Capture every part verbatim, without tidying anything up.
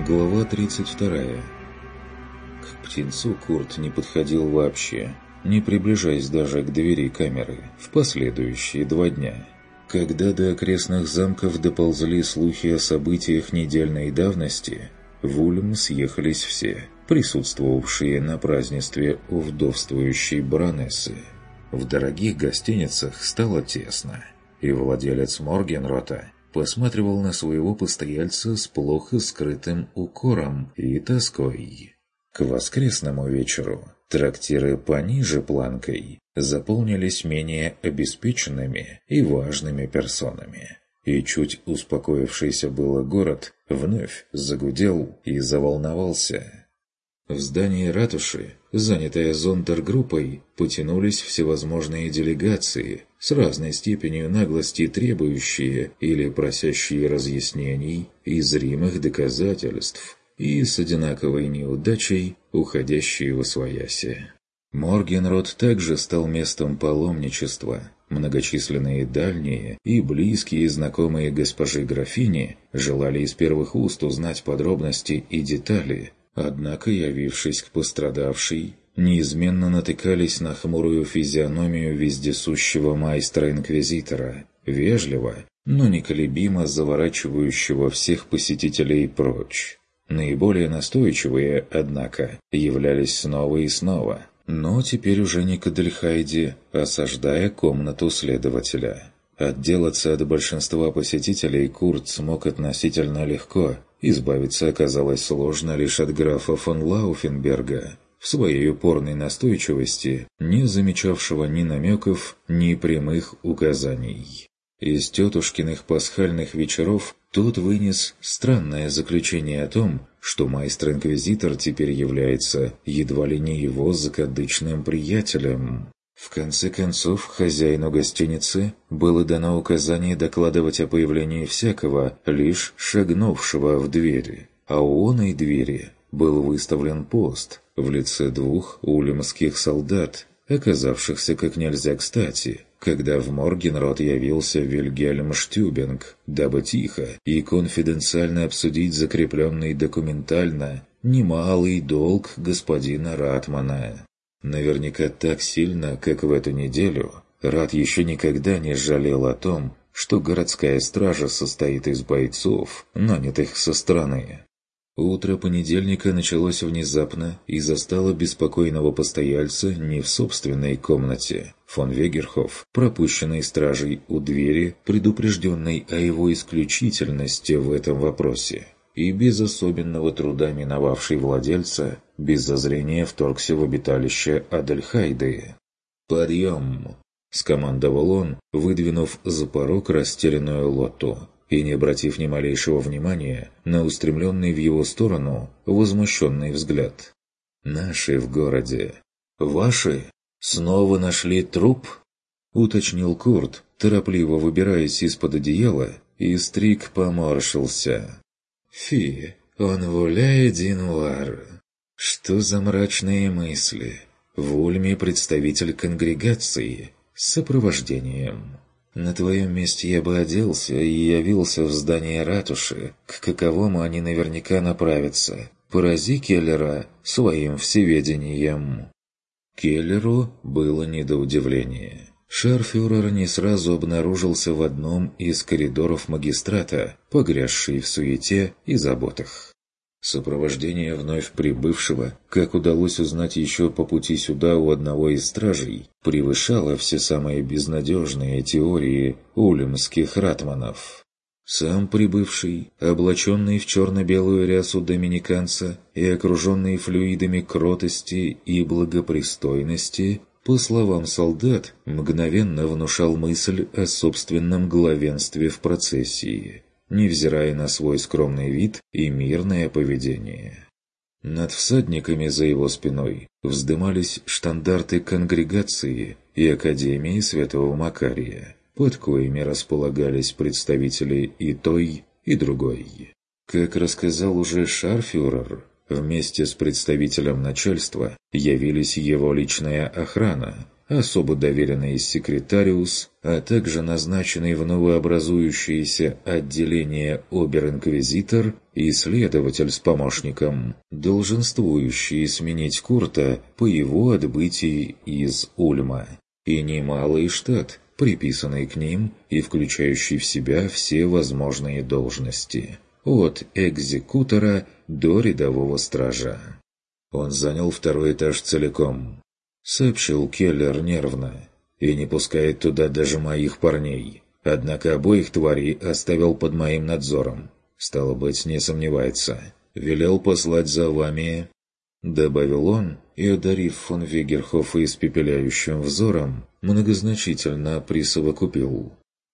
Глава тридцать вторая. К птенцу Курт не подходил вообще, не приближаясь даже к двери камеры в последующие два дня. Когда до окрестных замков доползли слухи о событиях недельной давности, в Ульм съехались все, присутствовавшие на празднестве у вдовствующей баронессы. В дорогих гостиницах стало тесно, и владелец Моргенрота посматривал на своего постояльца с плохо скрытым укором и тоской. К воскресному вечеру трактиры пониже планкой заполнились менее обеспеченными и важными персонами, и чуть успокоившийся было город вновь загудел и заволновался. В здании ратуши, занятое зондергруппой, потянулись всевозможные делегации, с разной степенью наглости требующие или просящие разъяснений и зримых доказательств, и с одинаковой неудачей уходящие восвояси. Моргенрот также стал местом паломничества. Многочисленные дальние и близкие знакомые госпожи графини желали из первых уст узнать подробности и детали, однако, явившись к пострадавшей, неизменно натыкались на хмурую физиономию вездесущего майстра-инквизитора, вежливо, но неколебимо заворачивающего всех посетителей прочь. Наиболее настойчивые, однако, являлись снова и снова, но теперь уже не к Адельхайде, осаждая комнату следователя. Отделаться от большинства посетителей Курт смог относительно легко. Избавиться оказалось сложно лишь от графа фон Лауфенберга, в своей упорной настойчивости, не замечавшего ни намеков, ни прямых указаний. Из тетушкиных пасхальных вечеров тот вынес странное заключение о том, что майстр-инквизитор теперь является едва ли не его закадычным приятелем. В конце концов, хозяину гостиницы было дано указание докладывать о появлении всякого, лишь шагнувшего в двери, а у оной двери был выставлен пост в лице двух ульмских солдат, оказавшихся как нельзя кстати, когда в Моргенрот явился Вильгельм Штюбинг, дабы тихо и конфиденциально обсудить закрепленный документально немалый долг господина Ратмана. Наверняка так сильно, как в эту неделю, Рат еще никогда не жалел о том, что городская стража состоит из бойцов, нанятых со стороны. Утро понедельника началось внезапно и застало беспокойного постояльца не в собственной комнате. Фон Вегерхоф, пропущенный стражей у двери, предупрежденный о его исключительности в этом вопросе, и без особенного труда миновавший владельца, без зазрения вторгся в обиталище Адельхайды. «Подъем!» — скомандовал он, выдвинув за порог растерянную Лотту, и не обратив ни малейшего внимания на устремленный в его сторону возмущенный взгляд. «Наши в городе. Ваши? Снова нашли труп?» — уточнил Курт, торопливо выбираясь из-под одеяла, и Стрик поморщился. «Фи, он вуляет динуар. Что за мрачные мысли? В Ульме представитель конгрегации с сопровождением. На твоем месте я бы оделся и явился в здание ратуши, к каковому они наверняка направятся. Порази Келлера своим всеведением». Келлеру было не до удивления. Шарфюрер не сразу обнаружился в одном из коридоров магистрата, погрязший в суете и заботах. Сопровождение вновь прибывшего, как удалось узнать еще по пути сюда у одного из стражей, превышало все самые безнадежные теории ульмских ратманов. Сам прибывший, облаченный в черно-белую рясу доминиканца и окруженный флюидами кротости и благопристойности, по словам солдат, мгновенно внушал мысль о собственном главенстве в процессии, невзирая на свой скромный вид и мирное поведение. Над всадниками за его спиной вздымались штандарты конгрегации и Академии Святого Макария, под коими располагались представители и той, и другой. Как рассказал уже шарфюрер, вместе с представителем начальства явились его личная охрана, особо доверенный секретариус, а также назначенный в новообразующееся отделение обер-инквизитор и следователь с помощником, долженствующие сменить Курта по его отбытии из Ульма, и немалый штат, приписанный к ним и включающий в себя все возможные должности, от экзекутора до рядового стража. «Он занял второй этаж целиком», — сообщил Келлер нервно, «и не пускает туда даже моих парней. Однако обоих тварей оставил под моим надзором. Стало быть, не сомневается. Велел послать за вами», — добавил он, и, одарив фон Вегерхофа испепеляющим взором, многозначительно присовокупил: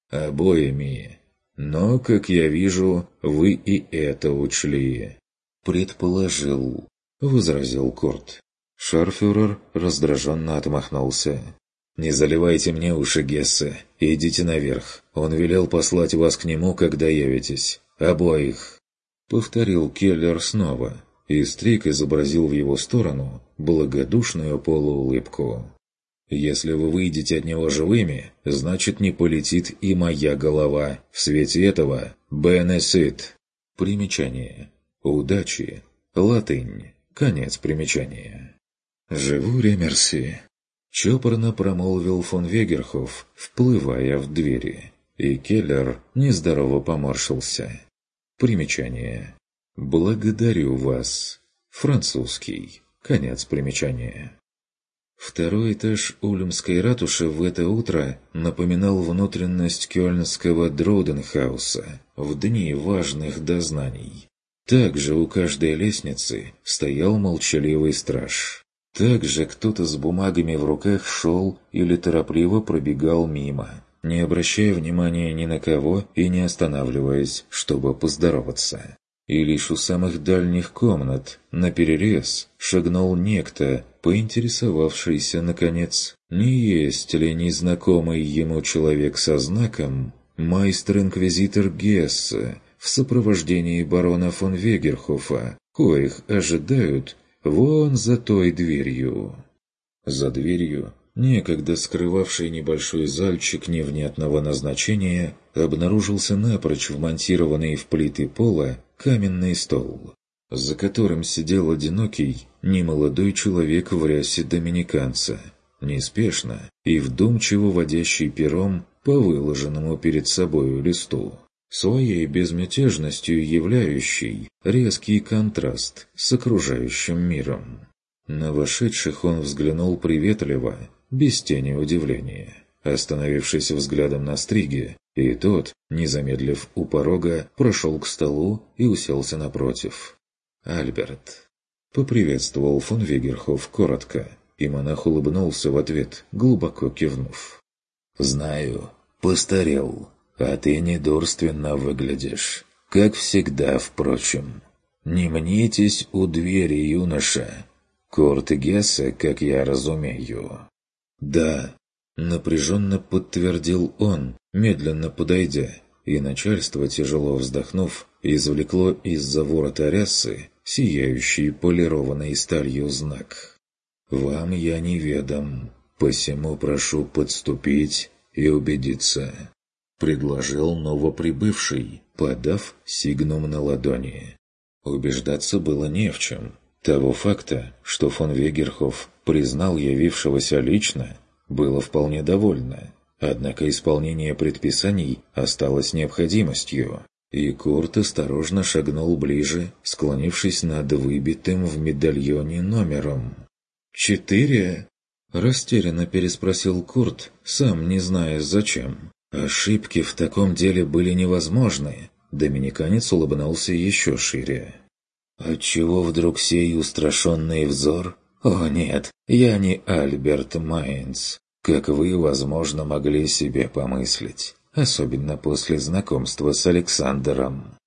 «Обоими. Но, как я вижу, вы и это учли». «Предположил», — возразил Курт. Шарфюрер раздраженно отмахнулся. «Не заливайте мне уши, Гессе. Идите наверх. Он велел послать вас к нему, когда явитесь. Обоих». Повторил Келлер снова, и Стрик изобразил в его сторону благодушную полуулыбку. «Если вы выйдете от него живыми, значит, не полетит и моя голова. В свете этого бенесит». Примечание. Удачи. Латынь. Конец примечания. «Живу, мерси», — чопорно промолвил фон Вегерхоф, вплывая в двери, и Келлер нездорово поморщился. Примечание. «Благодарю вас». Французский. Конец примечания. Второй этаж Ульмской ратуши в это утро напоминал внутренность кёльнского Дроуденхауса в дни важных дознаний. Также у каждой лестницы стоял молчаливый страж. Также кто-то с бумагами в руках шел или торопливо пробегал мимо, не обращая внимания ни на кого и не останавливаясь, чтобы поздороваться. И лишь у самых дальних комнат, наперерез, шагнул некто, поинтересовавшийся, наконец, не есть ли незнакомый ему человек со знаком майстер-инквизитор Гессе в сопровождении барона фон Вегерхофа, коих ожидают вон за той дверью. За дверью, некогда скрывавший небольшой зальчик невнятного назначения, обнаружился напрочь вмонтированный в плиты пола каменный стол, за которым сидел одинокий, немолодой человек в рясе доминиканца, неспешно и вдумчиво водящий пером по выложенному перед собою листу, своей безмятежностью являющий резкий контраст с окружающим миром. На вошедших он взглянул приветливо, без тени удивления, остановившись взглядом на Стриге, и тот, не замедлив у порога, прошел к столу и уселся напротив. «Альберт», — поприветствовал фон Вегерхоф коротко, и монах улыбнулся в ответ, глубоко кивнув. «Знаю, постарел, а ты недурственно выглядишь, как всегда, впрочем. Не мнитесь у двери, юноша. Курт Гессе, как я разумею». «Да», — напряженно подтвердил он, медленно подойдя, и начальство, тяжело вздохнув, извлекло из-за ворота рясы сияющий полированной сталью знак. «Вам я неведом, посему прошу подступить и убедиться», — предложил новоприбывший, подав сигнум на ладони. Убеждаться было не в чем. Того факта, что фон Вегерхоф признал явившегося лично, было вполне довольно. Однако исполнение предписаний осталось необходимостью, и Курт осторожно шагнул ближе, склонившись над выбитым в медальоне номером. «Четыре?» – растерянно переспросил Курт, сам не зная зачем. Ошибки в таком деле были невозможны. Доминиканец улыбнулся еще шире. «Отчего вдруг сей устрашенный взор? О нет, я не Альберт Майнц, как вы, возможно, могли себе помыслить, особенно после знакомства с Александром.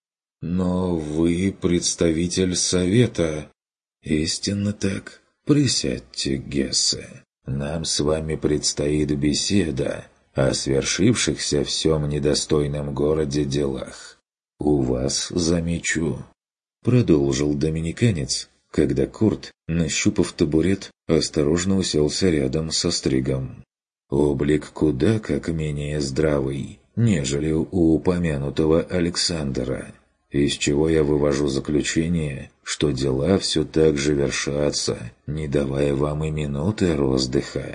Но вы представитель совета». «Истинно так. Присядьте, Гессе. Нам с вами предстоит беседа о свершившихся всем недостойном городе делах. У вас, замечу», — продолжил доминиканец, когда Курт, нащупав табурет, осторожно уселся рядом со Стригом. Облик куда как менее здравый, нежели у упомянутого Александра, из чего я вывожу заключение, что дела все так же вершатся, не давая вам и минуты роздыха.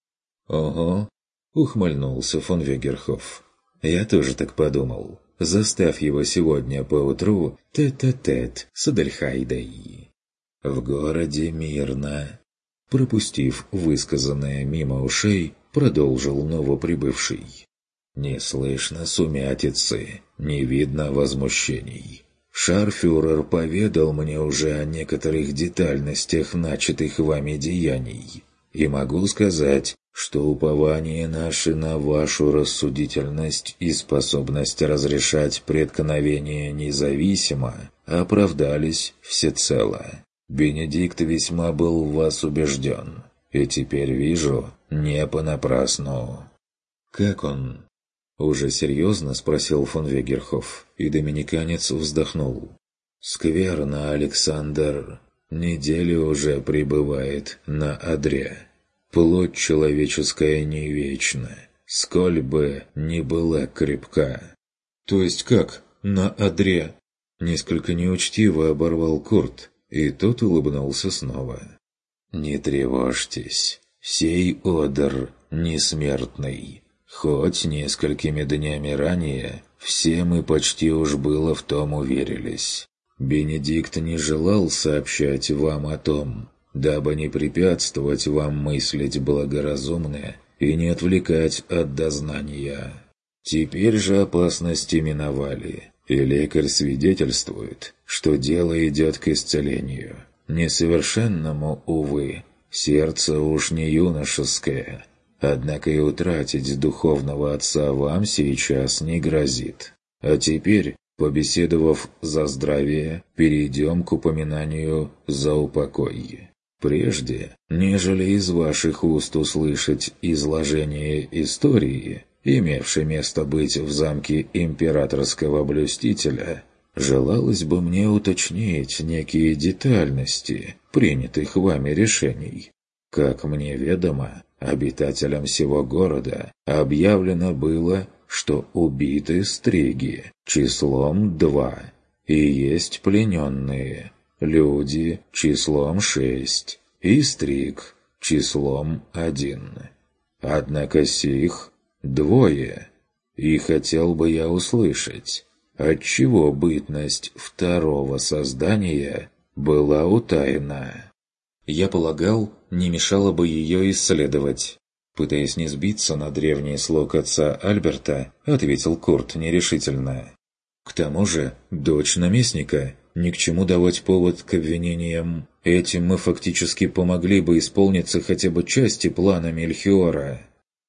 «Ого!» — ухмыльнулся фон Вегерхоф. «Я тоже так подумал. Заставь его сегодня поутру тет-а-тет с Адельхайдой». В городе мирно. Пропустив высказанное мимо ушей, продолжил новоприбывший. Не слышно сумятицы, не видно возмущений. Шарфюрер поведал мне уже о некоторых детальностях начатых вами деяний, и могу сказать, что упование наше на вашу рассудительность и способность разрешать преткновения независимо оправдались всецело. Бенедикт весьма был в вас убежден, и теперь вижу, не понапрасну. «Как он?» — уже серьезно спросил фон Вегерхоф, и доминиканец вздохнул. «Скверно, Александр. Неделю уже пребывает на одре. Плоть человеческая не вечна, сколь бы ни была крепка». «То есть как на одре?» — несколько неучтиво оборвал Курт, и тот улыбнулся снова. «Не тревожьтесь, сей одр несмертный. Хоть несколькими днями ранее все мы почти уж было в том уверились. Бенедикт не желал сообщать вам о том, дабы не препятствовать вам мыслить благоразумно и не отвлекать от дознания. Теперь же опасности миновали, и лекарь свидетельствует, что дело идет к исцелению. Несовершенному, увы, сердце уж не юношеское, однако и утратить духовного отца вам сейчас не грозит. А теперь, побеседовав за здравие, перейдем к упоминанию за упокой. Прежде, нежели из ваших уст услышать изложение истории, имевшей место быть в замке императорского блюстителя, желалось бы мне уточнить некие детальности принятых вами решений. Как мне ведомо, обитателям сего города объявлено было, что убиты стриги числом два, и есть плененные люди числом шесть, и стриг числом один. Однако сих двое, и хотел бы я услышать, отчего бытность второго создания была утаена. Я полагал, не мешало бы ее исследовать. Пытаясь не сбиться на древний слог отца Альберта, ответил Курт нерешительно. К тому же, дочь наместника, ни к чему давать повод к обвинениям. Этим мы фактически помогли бы исполниться хотя бы части плана Мельхиора.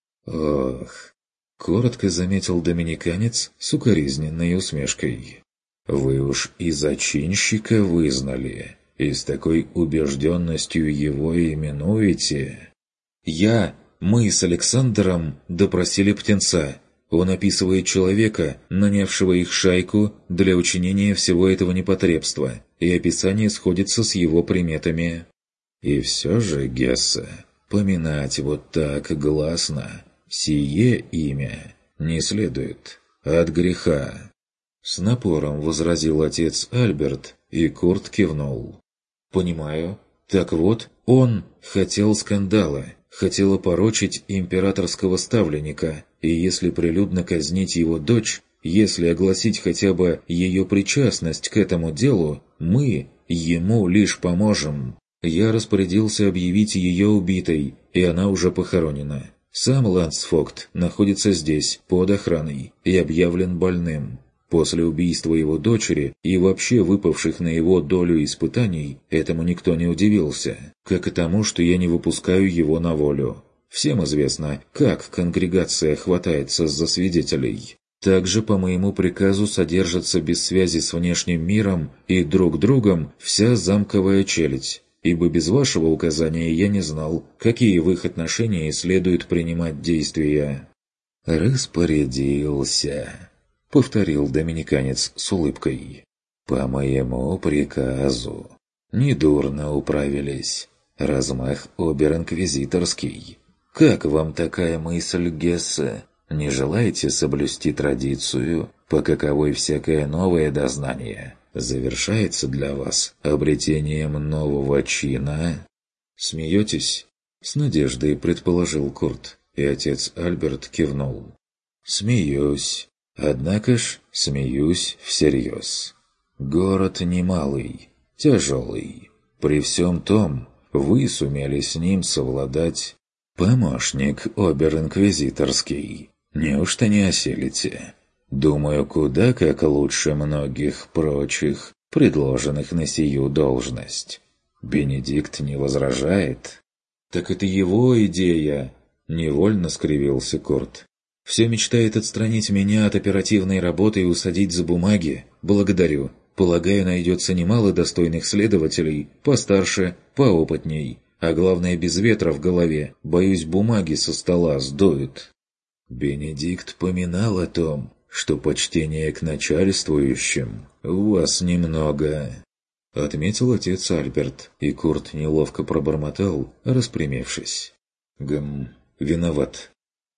Ох, коротко заметил доминиканец с укоризненной усмешкой. Вы уж и зачинщика вызнали, и с такой убежденностью его именуете. Я, мы с Александром допросили птенца. Он описывает человека, нанявшего их шайку для учинения всего этого непотребства, и описание сходится с его приметами. И все же, Гессе, поминать вот так гласно сие имя не следует от греха. С напором возразил отец Альберт, и Курт кивнул. «Понимаю. Так вот, он хотел скандала, хотел опорочить императорского ставленника, и если прилюдно казнить его дочь, если огласить хотя бы ее причастность к этому делу, мы ему лишь поможем. Я распорядился объявить ее убитой, и она уже похоронена. Сам ландсфогт находится здесь, под охраной, и объявлен больным. После убийства его дочери и вообще выпавших на его долю испытаний, этому никто не удивился, как и тому, что я не выпускаю его на волю. Всем известно, как конгрегация хватается за свидетелей. Также по моему приказу содержится без связи с внешним миром и друг другом вся замковая челядь, ибо без вашего указания я не знал, какие в их отношении следует принимать действия. «Распорядился», — повторил доминиканец с улыбкой. «По моему приказу. Недурно управились. Размах обер-инквизиторский. Как вам такая мысль, Гессе? Не желаете соблюсти традицию, по каковой всякое новое дознание завершается для вас обретением нового чина? Смеетесь? С надеждой предположил Курт, и отец Альберт кивнул. Смеюсь. Однако ж смеюсь всерьез. Город немалый, тяжелый. При всем том, вы сумели с ним совладать. Помощник обер-инквизиторский. Неужто не осилите? Думаю, куда как лучше многих прочих, предложенных на сию должность. Бенедикт не возражает. Так это его идея, невольно скривился Курт. Все мечтает отстранить меня от оперативной работы и усадить за бумаги. Благодарю. Полагаю, найдется немало достойных следователей, постарше, поопытней. А главное, без ветра в голове. Боюсь, бумаги со стола сдуют. Бенедикт поминал о том, что почтение к начальствующим у вас немного. Отметил отец Альберт, и Курт неловко пробормотал, распрямившись. Гм, виноват.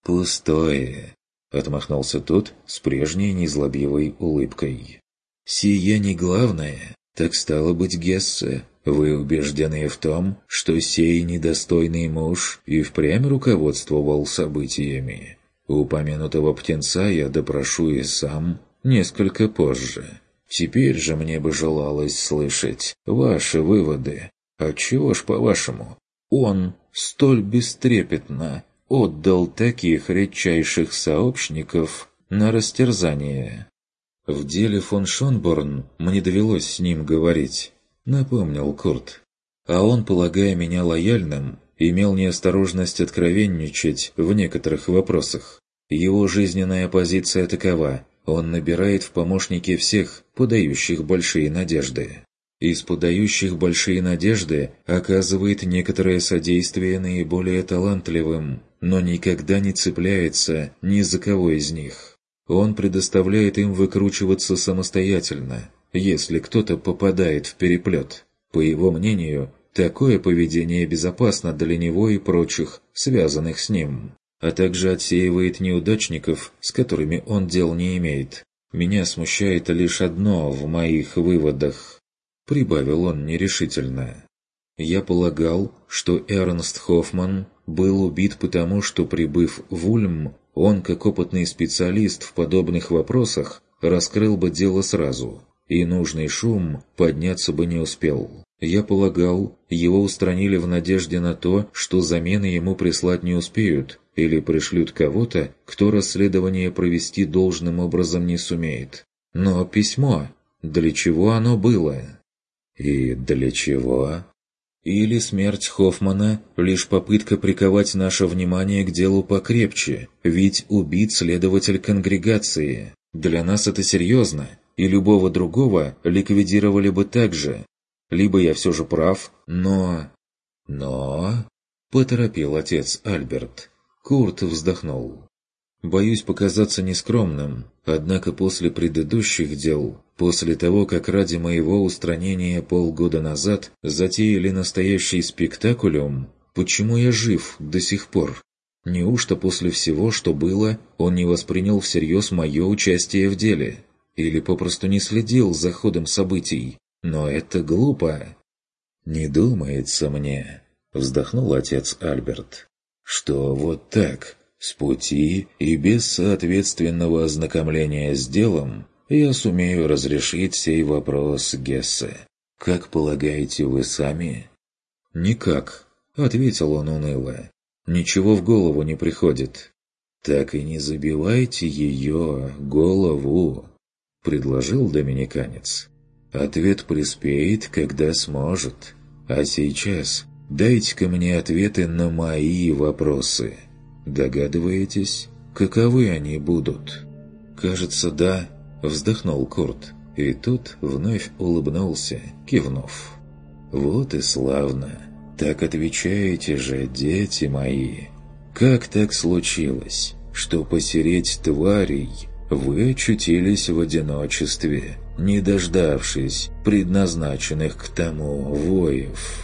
Пустое. Отмахнулся тот с прежней незлобивой улыбкой. Сие не главное. Так стало быть, Гессе, вы убеждены в том, что сей недостойный муж и впрямь руководствовал событиями. Упомянутого птенца я допрошу и сам несколько позже. Теперь же мне бы желалось слышать ваши выводы. Отчего ж, по-вашему, он столь бестрепетно отдал таких редчайших сообщников на растерзание? В деле фон Шонборн мне довелось с ним говорить, напомнил Курт. А он, полагая меня лояльным, имел неосторожность откровенничать в некоторых вопросах. Его жизненная позиция такова: он набирает в помощники всех, подающих большие надежды. Из подающих большие надежды оказывает некоторое содействие наиболее талантливым, но никогда не цепляется ни за кого из них. Он предоставляет им выкручиваться самостоятельно, если кто-то попадает в переплет. По его мнению, такое поведение безопасно для него и прочих, связанных с ним, а также отсеивает неудачников, с которыми он дел не имеет. Меня смущает лишь одно в моих выводах, прибавил он нерешительно. Я полагал, что Эрнст Хоффман был убит потому, что, прибыв в Ульм, он, как опытный специалист в подобных вопросах, раскрыл бы дело сразу, и нужный шум подняться бы не успел. Я полагал, его устранили в надежде на то, что замены ему прислать не успеют, или пришлют кого-то, кто расследование провести должным образом не сумеет. Но письмо, для чего оно было? И для чего? Или смерть Хоффмана – лишь попытка приковать наше внимание к делу покрепче, ведь убит следователь конгрегации. Для нас это серьезно, и любого другого ликвидировали бы так же. Либо я все же прав, но... Но... Поторопил отец Альберт. Курт вздохнул. Боюсь показаться нескромным, однако после предыдущих дел, после того, как ради моего устранения полгода назад затеяли настоящий спектакулем, почему я жив до сих пор? Неужто после всего, что было, он не воспринял всерьез мое участие в деле? Или попросту не следил за ходом событий? Но это глупо. «Не думается мне», — вздохнул отец Альберт, — «что вот так, с пути и без соответственного ознакомления с делом, я сумею разрешить сей вопрос, Гессе. Как полагаете вы сами?» «Никак», — ответил он уныло. «Ничего в голову не приходит». «Так и не забивайте ее голову», — предложил доминиканец. «Ответ приспеет, когда сможет. А сейчас дайте-ка мне ответы на мои вопросы. Догадываетесь, каковы они будут?» «Кажется, да», — вздохнул Курт, и тут вновь улыбнулся, кивнув. «Вот и славно. Так отвечаете же, дети мои. Как так случилось, что посереть тварей вы очутились в одиночестве, не дождавшись предназначенных к тому воев.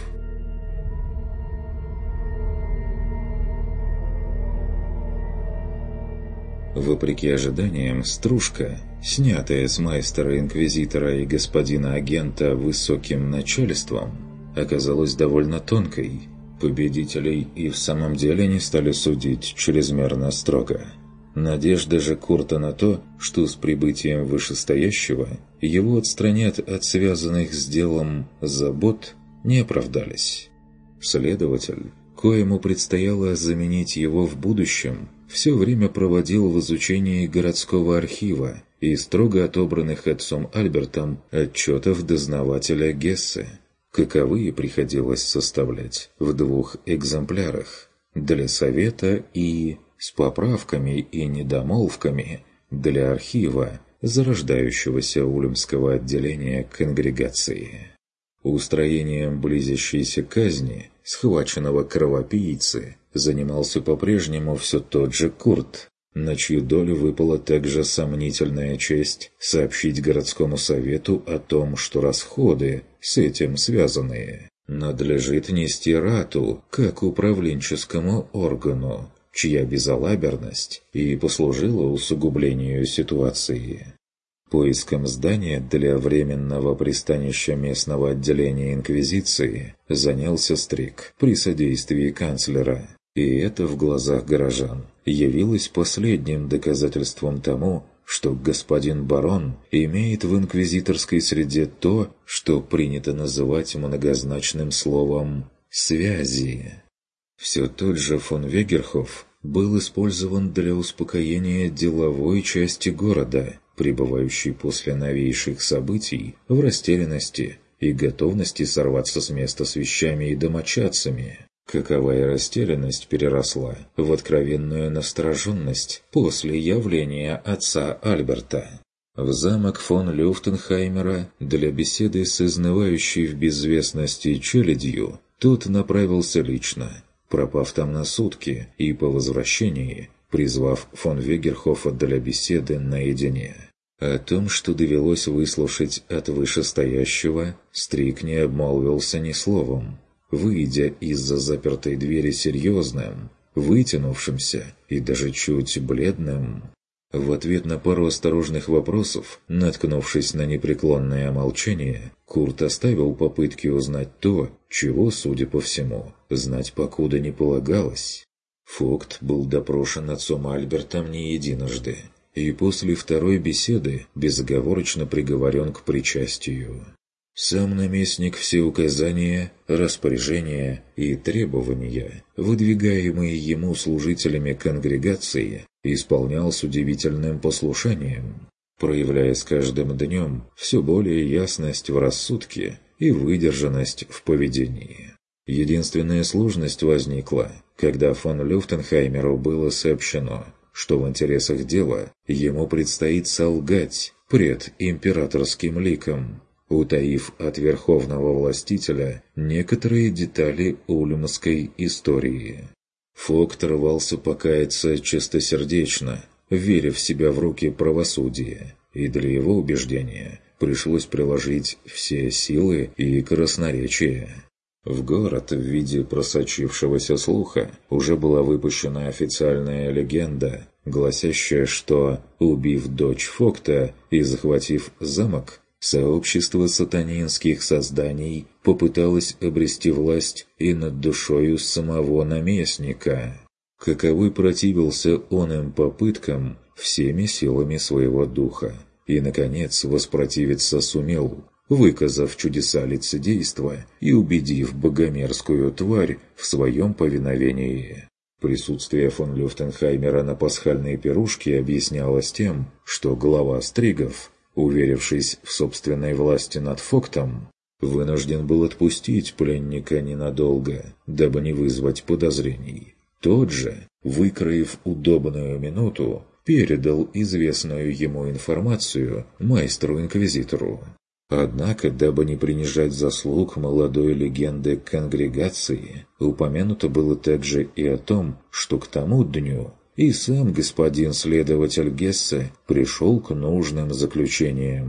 Вопреки ожиданиям, стружка, снятая с майстера-инквизитора и господина-агента высоким начальством, оказалась довольно тонкой. Победителей и в самом деле не стали судить чрезмерно строго. Надежда же Курта на то, что с прибытием вышестоящего его отстранят от связанных с делом забот, не оправдались. Следователь, коему предстояло заменить его в будущем, все время проводил в изучении городского архива и строго отобранных отцом Альбертом отчетов дознавателя Гессе. Каковые приходилось составлять в двух экземплярах для совета и, с поправками и недомолвками, для архива зарождающегося ульмского отделения конгрегации. Устроением близящейся казни схваченного кровопийцы занимался по-прежнему все тот же Курт, на чью долю выпала также сомнительная честь сообщить городскому совету о том, что расходы, с этим связанные, надлежит нести рату как управленческому органу, чья безалаберность и послужила усугублению ситуации. Поиском здания для временного пристанища местного отделения Инквизиции занялся Стрик при содействии канцлера, и это в глазах горожан явилось последним доказательством тому, что господин барон имеет в инквизиторской среде то, что принято называть многозначным словом «связи». Все тот же фон Вегерхоф был использован для успокоения деловой части города, пребывающей после новейших событий в растерянности и готовности сорваться с места с вещами и домочадцами. Каковая растерянность переросла в откровенную настороженность после явления отца Альберта. В замок фон Люфтенхаймера для беседы с изнывающей в безвестности челядью тот направился лично, пропав там на сутки и по возвращении призвав фон Вегерхофа для беседы наедине. О том, что довелось выслушать от вышестоящего, Стрик не обмолвился ни словом, выйдя из-за запертой двери серьезным, вытянувшимся и даже чуть бледным. В ответ на пару осторожных вопросов, наткнувшись на непреклонное молчание, Курт оставил попытки узнать то, чего, судя по всему, знать покуда не полагалось. Фогт был допрошен отцом Альбертом не единожды, и после второй беседы безоговорочно приговорен к причастию. Сам наместник все указания, распоряжения и требования, выдвигаемые ему служителями конгрегации, исполнял с удивительным послушанием, проявляя с каждым днем все более ясность в рассудке и выдержанность в поведении. Единственная сложность возникла, когда фон Люфтенхаймеру было сообщено, что в интересах дела ему предстоит солгать пред императорским ликом, утаив от верховного властителя некоторые детали ульмской истории. Фогт рвался покаяться чистосердечно, веря в себя в руки правосудия, и для его убеждения пришлось приложить все силы и красноречие. В город в виде просочившегося слуха уже была выпущена официальная легенда, гласящая, что, убив дочь Фогта и захватив замок, сообщество сатанинских созданий попыталось обрести власть и над душою самого наместника. Каковой противился он им попыткам всеми силами своего духа, и, наконец, воспротивиться сумел, выказав чудеса лицедейства и убедив богомерзкую тварь в своем повиновении. Присутствие фон Люфтенхаймера на пасхальной пирушке объяснялось тем, что глава Стригов, уверившись в собственной власти над Фогтом, вынужден был отпустить пленника ненадолго, дабы не вызвать подозрений. Тот же, выкроив удобную минуту, передал известную ему информацию майстру-инквизитору. Однако, дабы не принижать заслуг молодой легенды конгрегации, упомянуто было также и о том, что к тому дню и сам господин следователь Гессе пришел к нужным заключениям.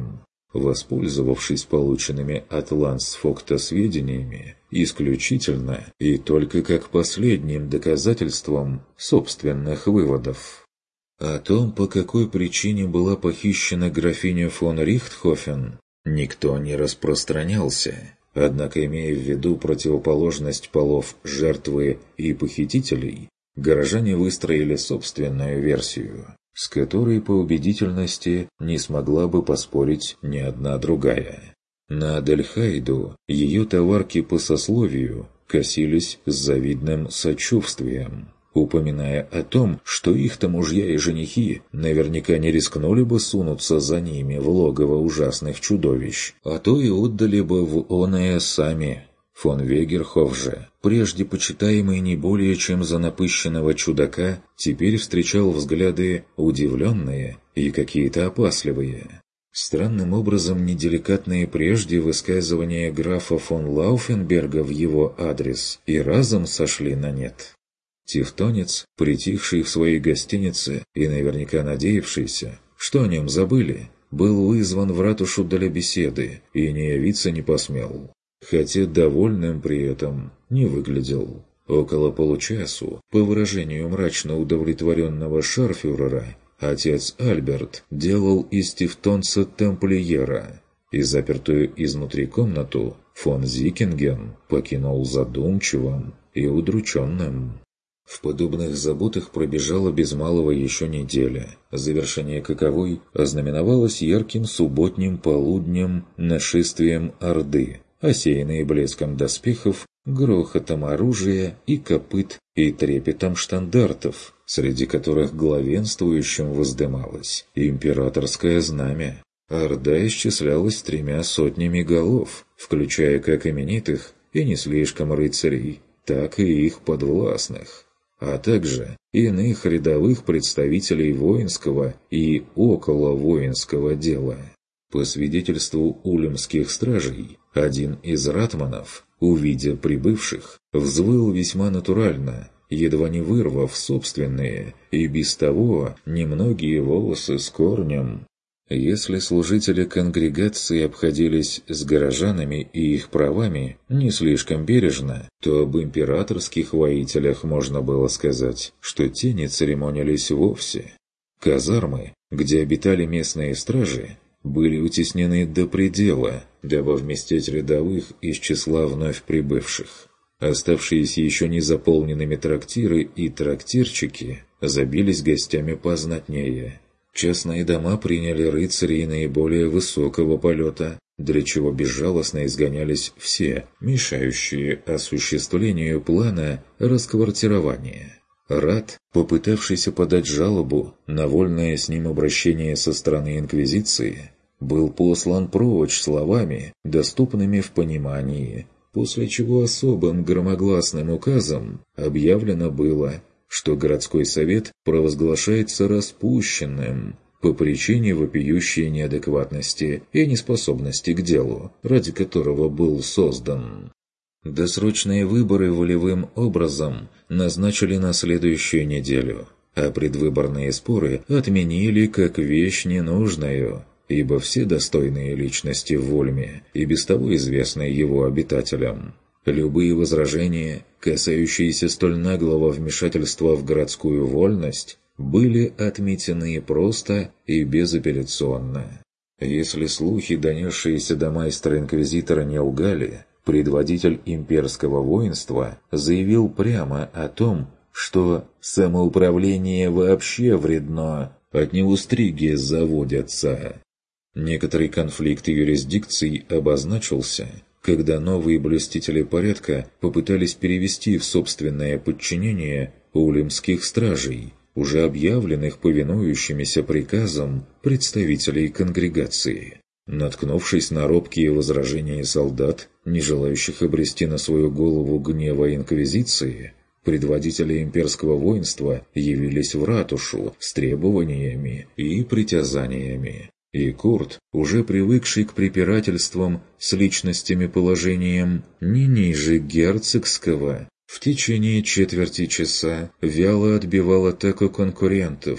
воспользовавшись полученными от Лансфогта сведениями исключительно и только как последним доказательством собственных выводов. О том, по какой причине была похищена графиня фон Рихтхофен, никто не распространялся, однако, имея в виду противоположность полов жертвы и похитителей, горожане выстроили собственную версию, с которой по убедительности не смогла бы поспорить ни одна другая. На Адельхайду ее товарки по сословию косились с завидным сочувствием, упоминая о том, что их-то мужья и женихи наверняка не рискнули бы сунуться за ними в логово ужасных чудовищ, а то и отдали бы в оное сами. Фон Вегерхоф же, прежде почитаемый не более чем за напыщенного чудака, теперь встречал взгляды удивленные и какие-то опасливые. Странным образом неделикатные прежде высказывания графа фон Лауфенберга в его адрес и разом сошли на нет. Тевтонец, притихший в своей гостинице и наверняка надеявшийся, что о нем забыли, был вызван в ратушу для беседы и не явиться не посмел. Хотя довольным при этом не выглядел. Около получасу, по выражению мрачно удовлетворенного шарфюрера, отец Альберт делал из тевтонца тамплиера, и запертую изнутри комнату фон Зикинген покинул задумчивым и удрученным. В подобных заботах пробежала без малого еще неделя, завершение каковой ознаменовалось ярким субботним полуднем нашествием Орды, осеянные блеском доспехов, грохотом оружия и копыт и трепетом штандартов, среди которых главенствующим воздымалось императорское знамя. Орда исчислялась тремя сотнями голов, включая как именитых и не слишком рыцарей, так и их подвластных, а также иных рядовых представителей воинского и околовоинского дела. По свидетельству ульмских стражей, один из ратманов, увидя прибывших, взвыл весьма натурально, едва не вырвав собственные и без того немногие волосы с корнем. Если служители конгрегации обходились с горожанами и их правами не слишком бережно, то об императорских воителях можно было сказать, что те не церемонились вовсе. Казармы, где обитали местные стражи, были утеснены до предела, дабы вместить рядовых из числа вновь прибывших. Оставшиеся еще не заполненными трактиры и трактирчики забились гостями познатнее. Частные дома приняли рыцарей наиболее высокого полета, для чего безжалостно изгонялись все, мешающие осуществлению плана расквартирования. Рат, попытавшийся подать жалобу на вольное с ним обращение со стороны Инквизиции, был послан прочь словами, доступными в понимании, после чего особым громогласным указом объявлено было, что городской совет провозглашается распущенным по причине вопиющей неадекватности и неспособности к делу, ради которого был создан. Досрочные выборы волевым образом назначили на следующую неделю, а предвыборные споры отменили как вещь ненужную, ибо все достойные личности в Ульме и без того известны его обитателям. Любые возражения, касающиеся столь наглого вмешательства в городскую вольность, были отметены просто и безапелляционно. Если слухи, донесшиеся до майстра-инквизитора, не лгали, предводитель имперского воинства заявил прямо о том, что самоуправление вообще вредно, от него стриги заводятся. Некоторый конфликт юрисдикций обозначился, когда новые блюстители порядка попытались перевести в собственное подчинение ульмских стражей, уже объявленных повинующимися приказам представителей конгрегации. Наткнувшись на робкие возражения солдат, не желающих обрести на свою голову гнева инквизиции, предводители имперского воинства явились в ратушу с требованиями и притязаниями. И Курт, уже привыкший к препирательствам с личностями положением не ниже герцогского, в течение четверти часа вяло отбивал атаку конкурентов,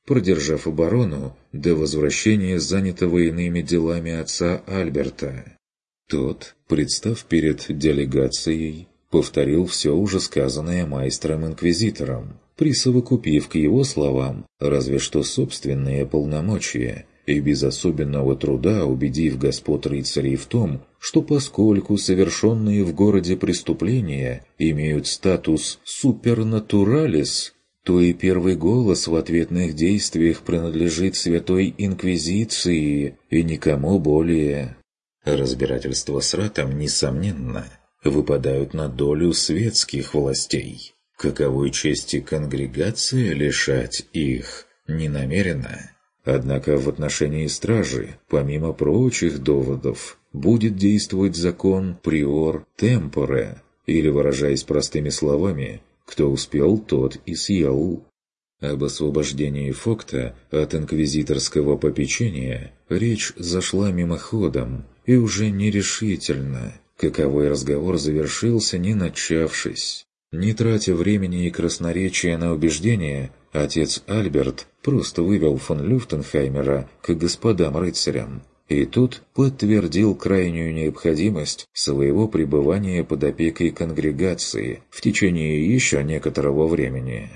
продержав оборону до возвращения занятого иными делами отца Альберта. Тот, представ перед делегацией, повторил все уже сказанное майстром-инквизитором, присовокупив к его словам разве что собственные полномочия, и без особенного труда убедив господ рыцарей в том, что поскольку совершенные в городе преступления имеют статус супернатуралис, то и первый голос в ответных действиях принадлежит Святой Инквизиции и никому более. Разбирательства с ратом, несомненно, выпадают на долю светских властей. Каковой чести конгрегация лишать их не намерена. Однако в отношении стражи, помимо прочих доводов, будет действовать закон приор темпоре, или, выражаясь простыми словами, кто успел, тот и съел. Об освобождении Фокта от инквизиторского попечения речь зашла мимоходом и уже нерешительно, каковой разговор завершился, не начавшись. Не тратя времени и красноречия на убеждения, отец Альберт просто вывел фон Люфтенхаймера к господам рыцарям, и тут подтвердил крайнюю необходимость своего пребывания под опекой конгрегации в течение еще некоторого времени.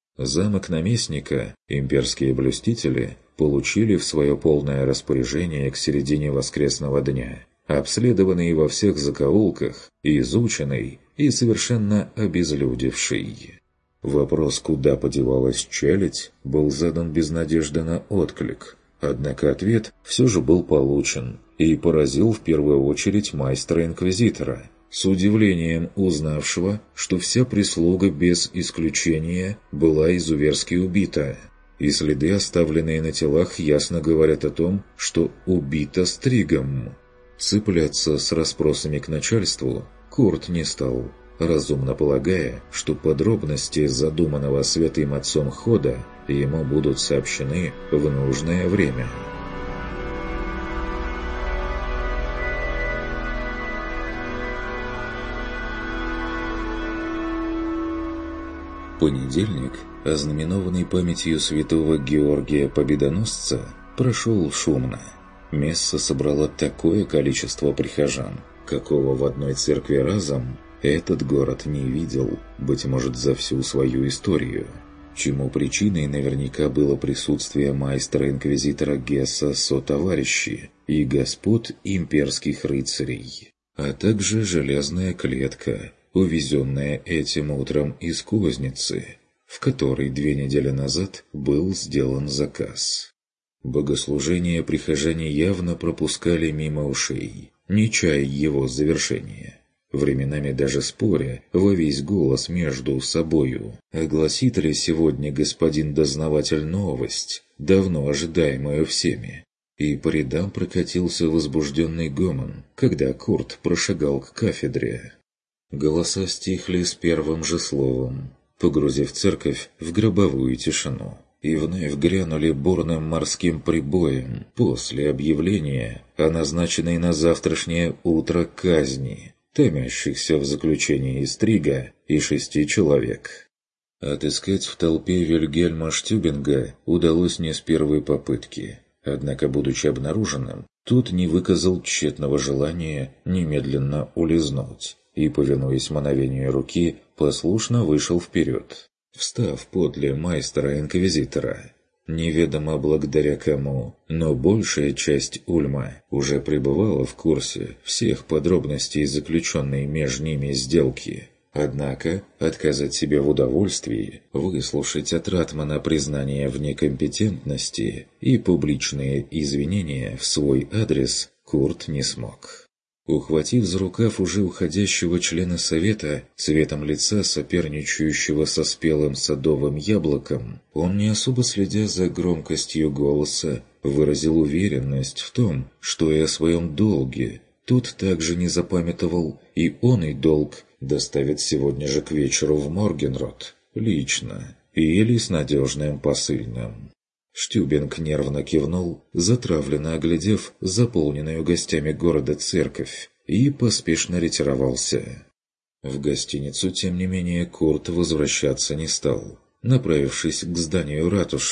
Замок наместника имперские блюстители получили в свое полное распоряжение к середине воскресного дня, обследованный во всех закоулках, изученный и совершенно обезлюдевший. Вопрос, куда подевалась челядь, был задан без надежды на отклик, однако ответ все же был получен и поразил в первую очередь майстра-инквизитора, с удивлением узнавшего, что вся прислуга без исключения была изуверски убита, и следы, оставленные на телах, ясно говорят о том, что убита стригом. Цепляться с расспросами к начальству Курт не стал, разумно полагая, что подробности задуманного святым отцом хода ему будут сообщены в нужное время. Понедельник, ознаменованный памятью святого Георгия Победоносца, прошел шумно. Месса собрала такое количество прихожан, какого в одной церкви разом этот город не видел, быть может, за всю свою историю. Чему причиной наверняка было присутствие майстра-инквизитора Гесса сотоварищи и господ имперских рыцарей, а также железная клетка, увезенная этим утром из кузницы, в которой две недели назад был сделан заказ. Богослужения прихожане явно пропускали мимо ушей, не чая его завершения, временами даже споря во весь голос между собою, огласит ли сегодня господин дознаватель новость, давно ожидаемую всеми. И по рядам прокатился возбужденный гомон, когда Курт прошагал к кафедре. Голоса стихли с первым же словом, погрузив церковь в гробовую тишину, и вновь грянули бурным морским прибоем после объявления о назначенной на завтрашнее утро казни, томящихся в заключении Стрига и шести человек. Отыскать в толпе Вильгельма Штюбинга удалось не с первой попытки, однако, будучи обнаруженным, тот не выказал тщетного желания немедленно улизнуть и, повинуясь мановению руки, послушно вышел вперед, встав подле майстра-инквизитора. Неведомо благодаря кому, но большая часть Ульма уже пребывала в курсе всех подробностей заключенной между ними сделки. Однако отказать себе в удовольствии выслушать от Ратмана признание в некомпетентности и публичные извинения в свой адрес Курт не смог. Ухватив за рукав уже уходящего члена совета цветом лица, соперничающего со спелым садовым яблоком, он, не особо следя за громкостью голоса, выразил уверенность в том, что и о своем долге тот также не запамятовал, и он и долг доставит сегодня же к вечеру в Моргенрот, лично, или с надежным посыльным. Штюбинг нервно кивнул, затравленно оглядев заполненную гостями города церковь, и поспешно ретировался. В гостиницу, тем не менее, Курт возвращаться не стал, направившись к зданию ратуши,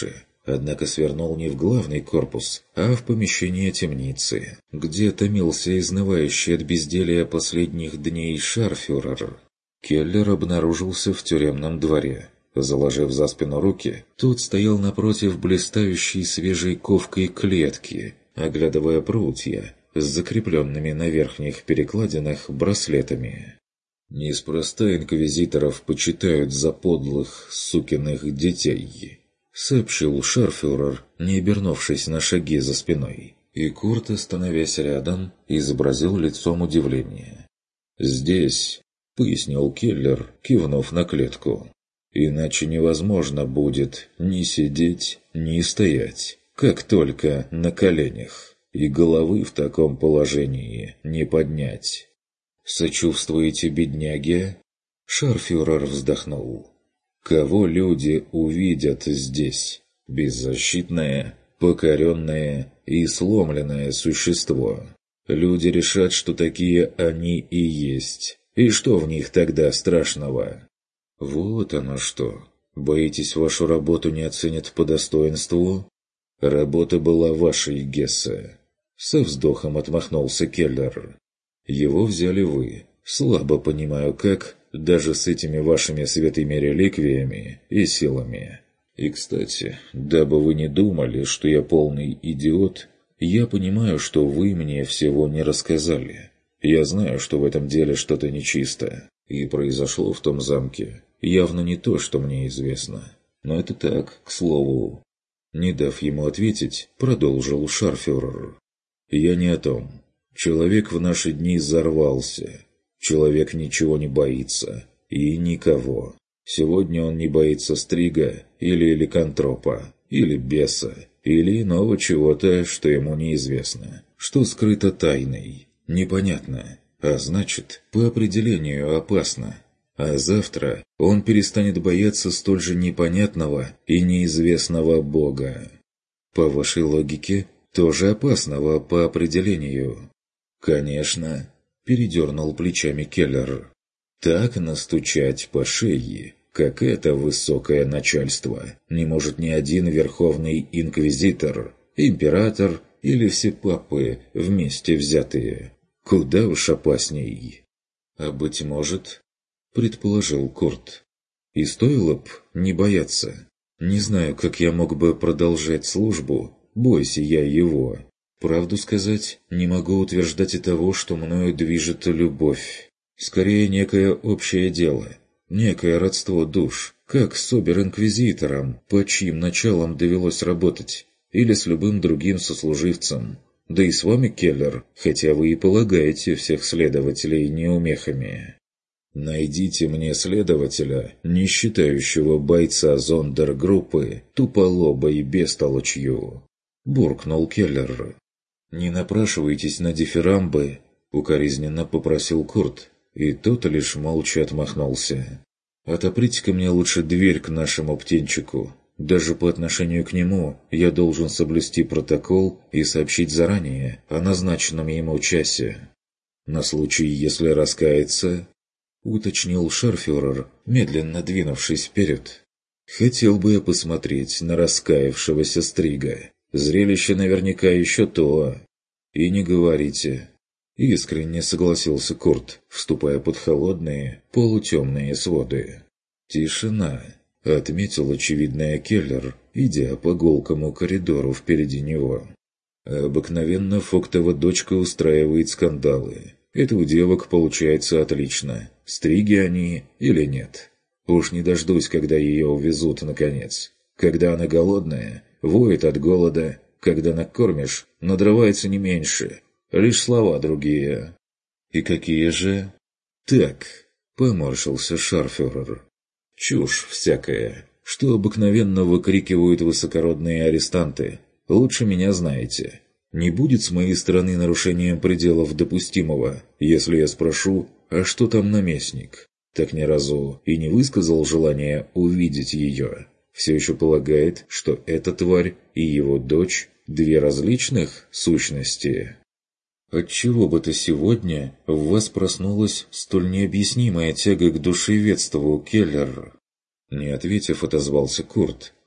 однако свернул не в главный корпус, а в помещение темницы, где томился изнывающий от безделия последних дней шарфюрер. Келлер обнаружился в тюремном дворе. Заложив за спину руки, тот стоял напротив блистающей свежей ковкой клетки, оглядывая прутья с закрепленными на верхних перекладинах браслетами. «Неспроста инквизиторов почитают за подлых сукиных детей», — сообщил шарфюрер, не обернувшись на шаги за спиной. И Курт, становясь рядом, изобразил лицом удивление. «Здесь», — пояснил Келлер, кивнув на клетку, — «иначе невозможно будет ни сидеть, ни стоять, как только на коленях, и головы в таком положении не поднять». «Сочувствуете бедняге?» Шарфюрер вздохнул. «Кого люди увидят здесь? Беззащитное, покоренное и сломленное существо. Люди решат, что такие они и есть. И что в них тогда страшного?» «Вот оно что. Боитесь, вашу работу не оценят по достоинству?» «Работа была вашей, Гессе». Со вздохом отмахнулся Келлер. «Его взяли вы. Слабо понимаю, как, даже с этими вашими святыми реликвиями и силами. И, кстати, дабы вы не думали, что я полный идиот, я понимаю, что вы мне всего не рассказали. Я знаю, что в этом деле что-то нечисто, и произошло в том замке явно не то, что мне известно. Но это так, к слову». Не дав ему ответить, продолжил шарфюрер. «Я не о том. Человек в наши дни взорвался. Человек ничего не боится. И никого. Сегодня он не боится стрига, или ликантропа, или беса, или иного чего-то, что ему неизвестно, что скрыто тайной, непонятно, а значит, по определению опасно. А завтра он перестанет бояться столь же непонятного и неизвестного Бога. По вашей логике, тоже опасного по определению». «Конечно», — передернул плечами Келлер. «Так настучать по шее, как это высокое начальство, не может ни один верховный инквизитор, император или все папы вместе взятые. Куда уж опасней». «А быть может», — предположил Курт, — «и стоило б не бояться. Не знаю, как я мог бы продолжать службу, бойся я его. Правду сказать, не могу утверждать и того, что мною движет любовь. Скорее, некое общее дело, некое родство душ, как с обер-инквизитором, по чьим началам довелось работать, или с любым другим сослуживцем. Да и с вами, Келлер, хотя вы и полагаете всех следователей неумехами. Найдите мне следователя, не считающего бойца зондергруппы туполобой бестолочью», — буркнул Келлер. «Не напрашивайтесь на дифирамбы», — укоризненно попросил Курт, и тот лишь молча отмахнулся. «Отоприте-ка мне лучше дверь к нашему птенчику. Даже по отношению к нему я должен соблюсти протокол и сообщить заранее о назначенном ему часе. На случай, если раскается», — уточнил шарфюрер, медленно двинувшись вперед. «Хотел бы я посмотреть на раскаявшегося стрига. Зрелище наверняка еще то. И не говорите». Искренне согласился Курт, вступая под холодные, полутемные своды. «Тишина», — отметил очевидный Келлер, идя по гулкому коридору впереди него. «Обыкновенно Фоктова дочка устраивает скандалы. Это у девок получается отлично. Стриги они или нет. Уж не дождусь, когда ее увезут наконец. Когда она голодная, воет от голода. Когда накормишь, надрывается не меньше. Лишь слова другие». «И какие же?» «Так», — поморщился шарфюрер. «Чушь всякая, что обыкновенно выкрикивают высокородные арестанты. Лучше меня знаете. Не будет с моей стороны нарушением пределов допустимого, если я спрошу, а что там наместник? Так ни разу и не высказал желания увидеть ее. Все еще полагает, что эта тварь и его дочь – две различных сущности». «Отчего бы-то сегодня в вас проснулась столь необъяснимая тяга к душеведству, Келлер?» Не ответив, отозвался Курт,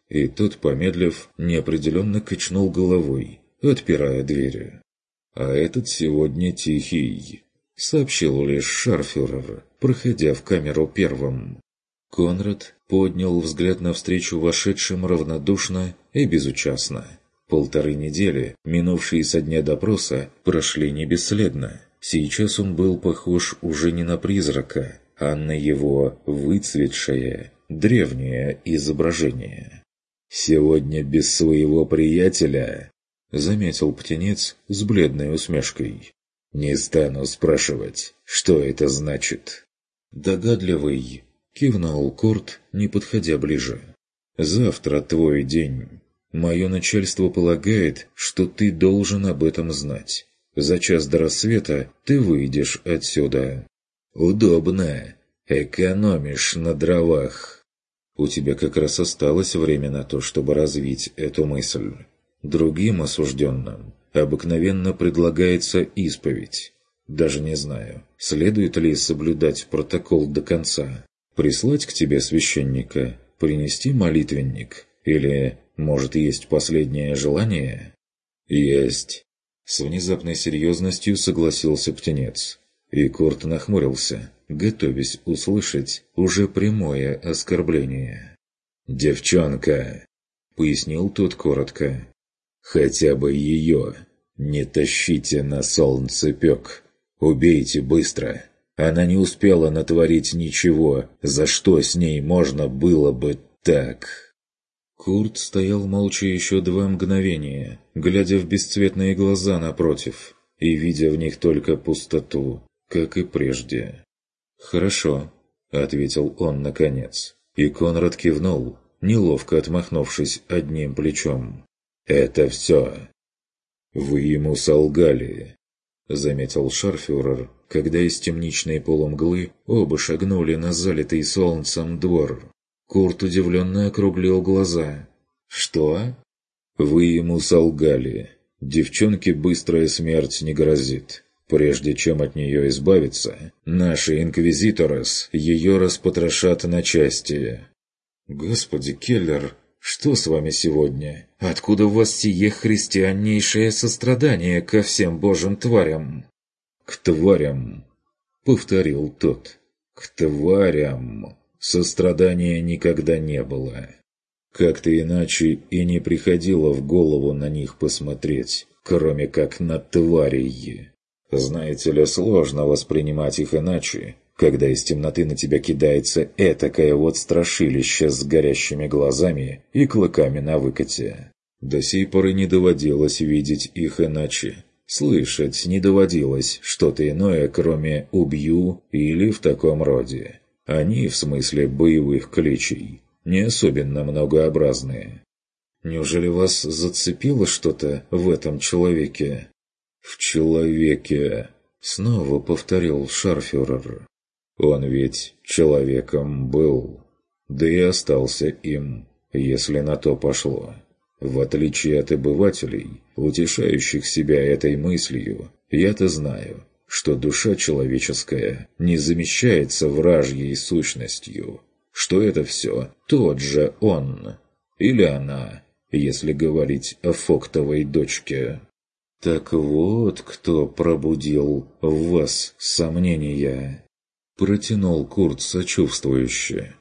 И тот, помедлив, неопределенно качнул головой, отпирая двери. «А этот сегодня тихий», — сообщил лишь шарфюрер, проходя в камеру первым. Конрад поднял взгляд навстречу вошедшим равнодушно и безучастно. Полторы недели, минувшие со дня допроса, прошли не бесследно. Сейчас он был похож уже не на призрака, а на его выцветшее, древнее изображение. «Сегодня без своего приятеля», — заметил птенец с бледной усмешкой. «Не стану спрашивать, что это значит». «Догадливый», — кивнул Курт, не подходя ближе. «Завтра твой день. Мое начальство полагает, что ты должен об этом знать. За час до рассвета ты выйдешь отсюда». «Удобно. Экономишь на дровах». «У тебя как раз осталось время на то, чтобы развить эту мысль. Другим осужденным обыкновенно предлагается исповедь. Даже не знаю, следует ли соблюдать протокол до конца. Прислать к тебе священника, принести молитвенник или, может, есть последнее желание?» «Есть». С внезапной серьезностью согласился птенец. И Курт нахмурился, готовясь услышать уже прямое оскорбление. «Девчонка», — пояснил тот коротко. «Хотя бы ее не тащите на солнцепек. Убейте быстро. Она не успела натворить ничего, за что с ней можно было бы так». Курт стоял молча еще два мгновения, глядя в бесцветные глаза напротив, и видя в них только пустоту, как и прежде. «Хорошо», — ответил он наконец, и Конрад кивнул, неловко отмахнувшись одним плечом. «Это все». «Вы ему солгали», — заметил шарфюрер, когда из темничной полумглы оба шагнули на залитый солнцем двор. Курт удивленно округлил глаза. «Что?» «Вы ему солгали. Девчонке быстрая смерть не грозит. Прежде чем от нее избавиться, наши инквизиторос ее распотрошат на части». «Господи, Келлер, что с вами сегодня? Откуда у вас сие христианнейшее сострадание ко всем божьим тварям?» «К тварям», — повторил тот. «К тварям. Сострадания никогда не было. Как-то иначе и не приходило в голову на них посмотреть, кроме как на тварей. Знаете ли, сложно воспринимать их иначе, когда из темноты на тебя кидается этакое вот страшилище с горящими глазами и клыками на выкате. До сей поры не доводилось видеть их иначе. Слышать не доводилось что-то иное, кроме «убью» или в таком роде. Они, в смысле боевых кличей, не особенно многообразные. Неужели вас зацепило что-то в этом человеке? «В человеке», — снова повторил шарфюрер. «Он ведь человеком был, да и остался им, если на то пошло. В отличие от обывателей, утешающих себя этой мыслью, я-то знаю, что душа человеческая не замещается вражьей сущностью, что это все тот же он, или она, если говорить о Фоктовой дочке». «Так вот, кто пробудил в вас сомнения», — протянул Курт сочувствующе.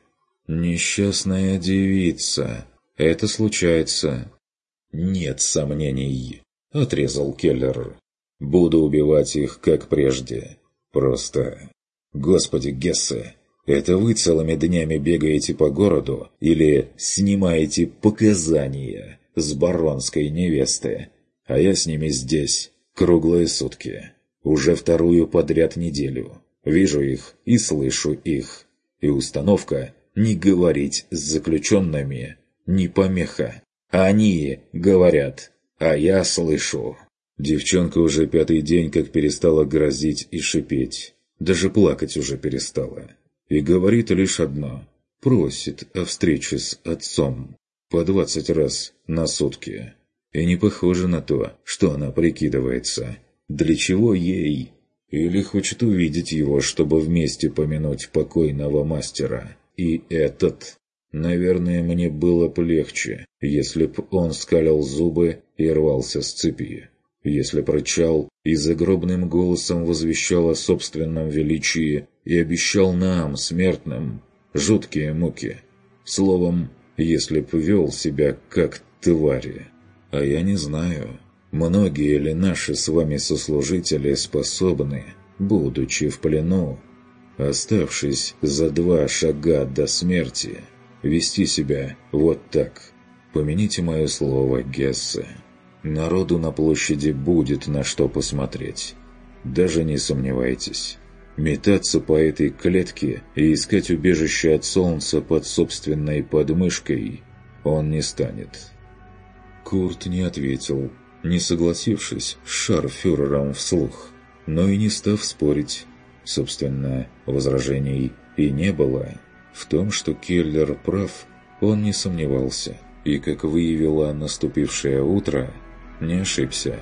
«Несчастная девица. Это случается». «Нет сомнений», — отрезал Келлер. «Буду убивать их, как прежде. Просто... Господи, Гессе, это вы целыми днями бегаете по городу или снимаете показания с баронской невесты, а я с ними здесь, круглые сутки, уже вторую подряд неделю. Вижу их и слышу их. И установка не говорить с заключенными, не помеха. Они говорят, а я слышу». Девчонка уже пятый день как перестала грозить и шипеть. Даже плакать уже перестала. И говорит лишь одно. Просит о встрече с отцом. По двадцать раз на сутки. И не похоже на то, что она прикидывается. Для чего ей? Или хочет увидеть его, чтобы вместе помянуть покойного мастера. И этот... Наверное, мне было бы легче, если б он скалил зубы и рвался с цепи. Если б рычал и загробным голосом возвещал о собственном величии и обещал нам, смертным, жуткие муки. Словом, если б вел себя как твари. А я не знаю, многие ли наши с вами сослужители способны, будучи в плену, оставшись за два шага до смерти, вести себя вот так. Помяните мое слово, Гессе. Народу на площади будет на что посмотреть. Даже не сомневайтесь. Метаться по этой клетке и искать убежище от солнца под собственной подмышкой он не станет. Курт не ответил, не согласившись с шарфюрером вслух, но и не став спорить. Собственно, возражений и не было. В том, что Келлер прав, он не сомневался, и, как выявило наступившее утро, не ошибся.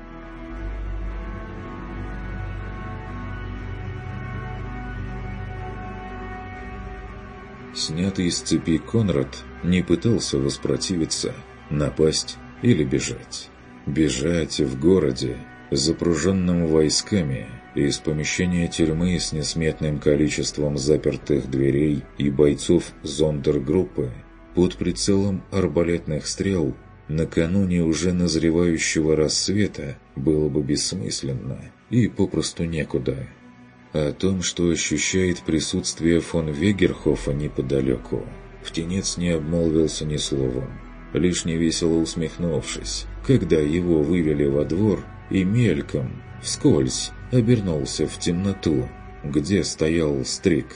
Снятый с цепи Конрад не пытался воспротивиться, напасть или бежать. Бежать в городе, запруженном войсками, из помещения тюрьмы с несметным количеством запертых дверей и бойцов зондергруппы под прицелом арбалетных стрел накануне уже назревающего рассвета было бы бессмысленно и попросту некуда. О том, что ощущает присутствие фон Вегерхофа неподалеку, птенец не обмолвился ни словом, лишь невесело усмехнувшись, когда его вывели во двор и мельком, вскользь, обернулся в темноту, где стоял Стрик.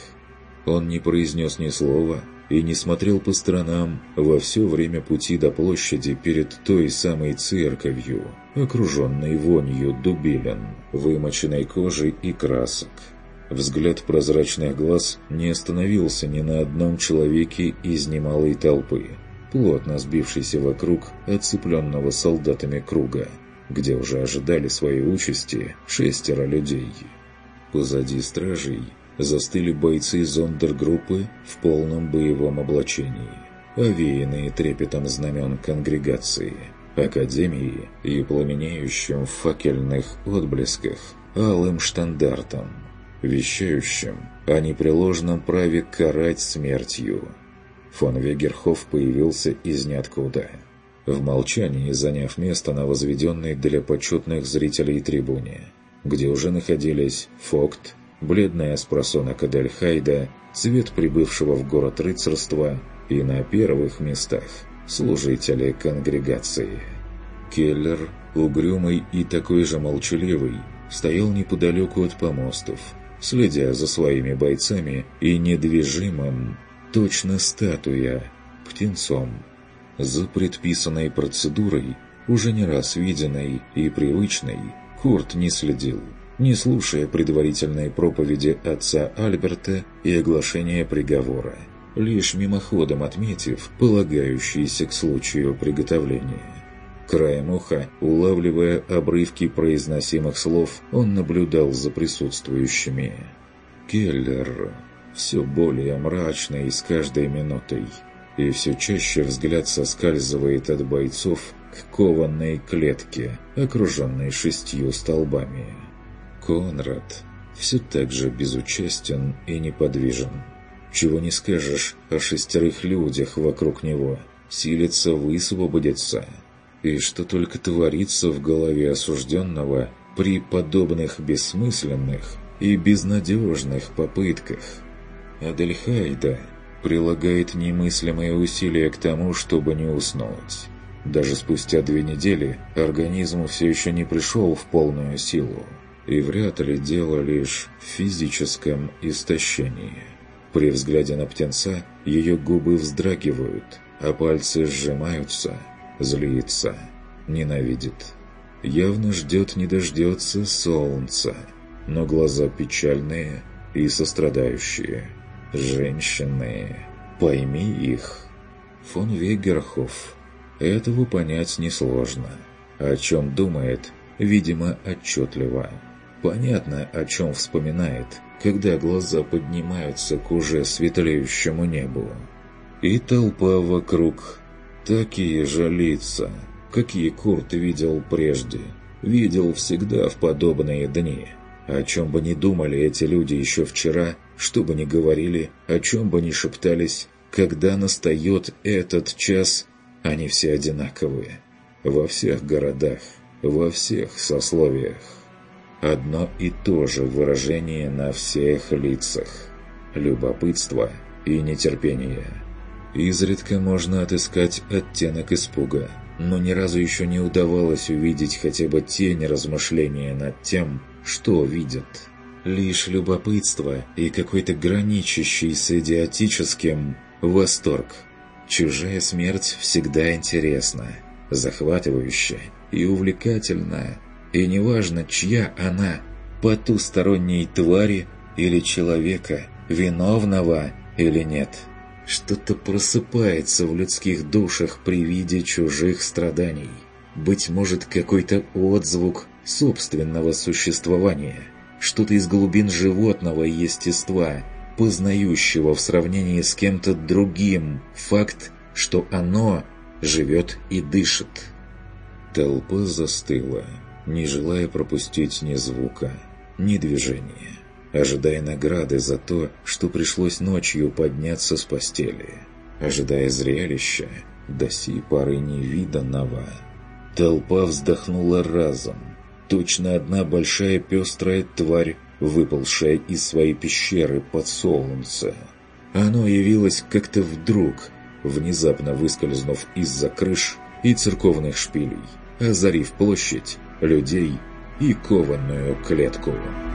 Он не произнес ни слова и не смотрел по сторонам во все время пути до площади перед той самой церковью, окруженной вонью дубилен, вымоченной кожей и красок. Взгляд прозрачных глаз не остановился ни на одном человеке из немалой толпы, плотно сбившейся вокруг оцепленного солдатами круга, где уже ожидали своей участи шестеро людей. Позади стражей застыли бойцы зондергруппы в полном боевом облачении, овеянные трепетом знамен конгрегации, академии и пламенеющим в факельных отблесках алым штандартом, вещающим о непреложном праве карать смертью. Фон Вегерхоф появился из ниоткуда, в молчании заняв место на возведенной для почетных зрителей трибуне, где уже находились Фогт, бледная спросонок Адельхайда, цвет прибывшего в город рыцарства и на первых местах служители конгрегации. Келлер, угрюмый и такой же молчаливый, стоял неподалеку от помостов, следя за своими бойцами и недвижимым, точно статуя, птенцом. За предписанной процедурой, уже не раз виденной и привычной, Курт не следил, не слушая предварительной проповеди отца Альберта и оглашения приговора, лишь мимоходом отметив полагающиеся к случаю приготовления. Краем уха, улавливая обрывки произносимых слов, он наблюдал за присутствующими. Келлер все более мрачный с каждой минутой, и все чаще взгляд соскальзывает от бойцов к кованой клетке, окруженной шестью столбами. Конрад все так же безучастен и неподвижен. Чего не скажешь о шестерых людях вокруг него, силится высвободиться. И что только творится в голове осужденного при подобных бессмысленных и безнадежных попытках. Адельхайда прилагает немыслимые усилия к тому, чтобы не уснуть. Даже спустя две недели организм все еще не пришел в полную силу, и вряд ли дело лишь в физическом истощении. При взгляде на птенца ее губы вздрагивают, а пальцы сжимаются. Злится, ненавидит. Явно ждет не дождется солнца, но глаза печальные и сострадающие. Женщины, пойми их. Фон Вегерхоф. Этого понять несложно. О чем думает, видимо, отчетливо. Понятно, о чем вспоминает, когда глаза поднимаются к уже светлеющему небу. И толпа вокруг. Такие же лица, какие Курт видел прежде. Видел всегда в подобные дни. О чем бы ни думали эти люди еще вчера, что бы ни говорили, о чем бы ни шептались, когда настает этот час, они все одинаковые. Во всех городах, во всех сословиях. Одно и то же выражение на всех лицах. Любопытство и нетерпение. Изредка можно отыскать оттенок испуга, но ни разу еще не удавалось увидеть хотя бы тень размышления над тем, что видят. Лишь любопытство и какой-то граничащий с идиотическим восторг. Чужая смерть всегда интересна, захватывающая и увлекательна, и неважно, чья она, потусторонней твари или человека, виновного или нет. Что-то просыпается в людских душах при виде чужих страданий. Быть может, какой-то отзвук собственного существования, что-то из глубин животного естества, познающего в сравнении с кем-то другим факт, что оно живет и дышит. Толпа застыла, не желая пропустить ни звука, ни движения, ожидая награды за то, что пришлось ночью подняться с постели, ожидая зрелища, до сей поры невиданного. Толпа вздохнула разом. Точно одна большая пестрая тварь, выползшая из своей пещеры под солнце. Оно явилось как-то вдруг, внезапно выскользнув из-за крыш и церковных шпилей, озарив площадь, людей и кованую клетку.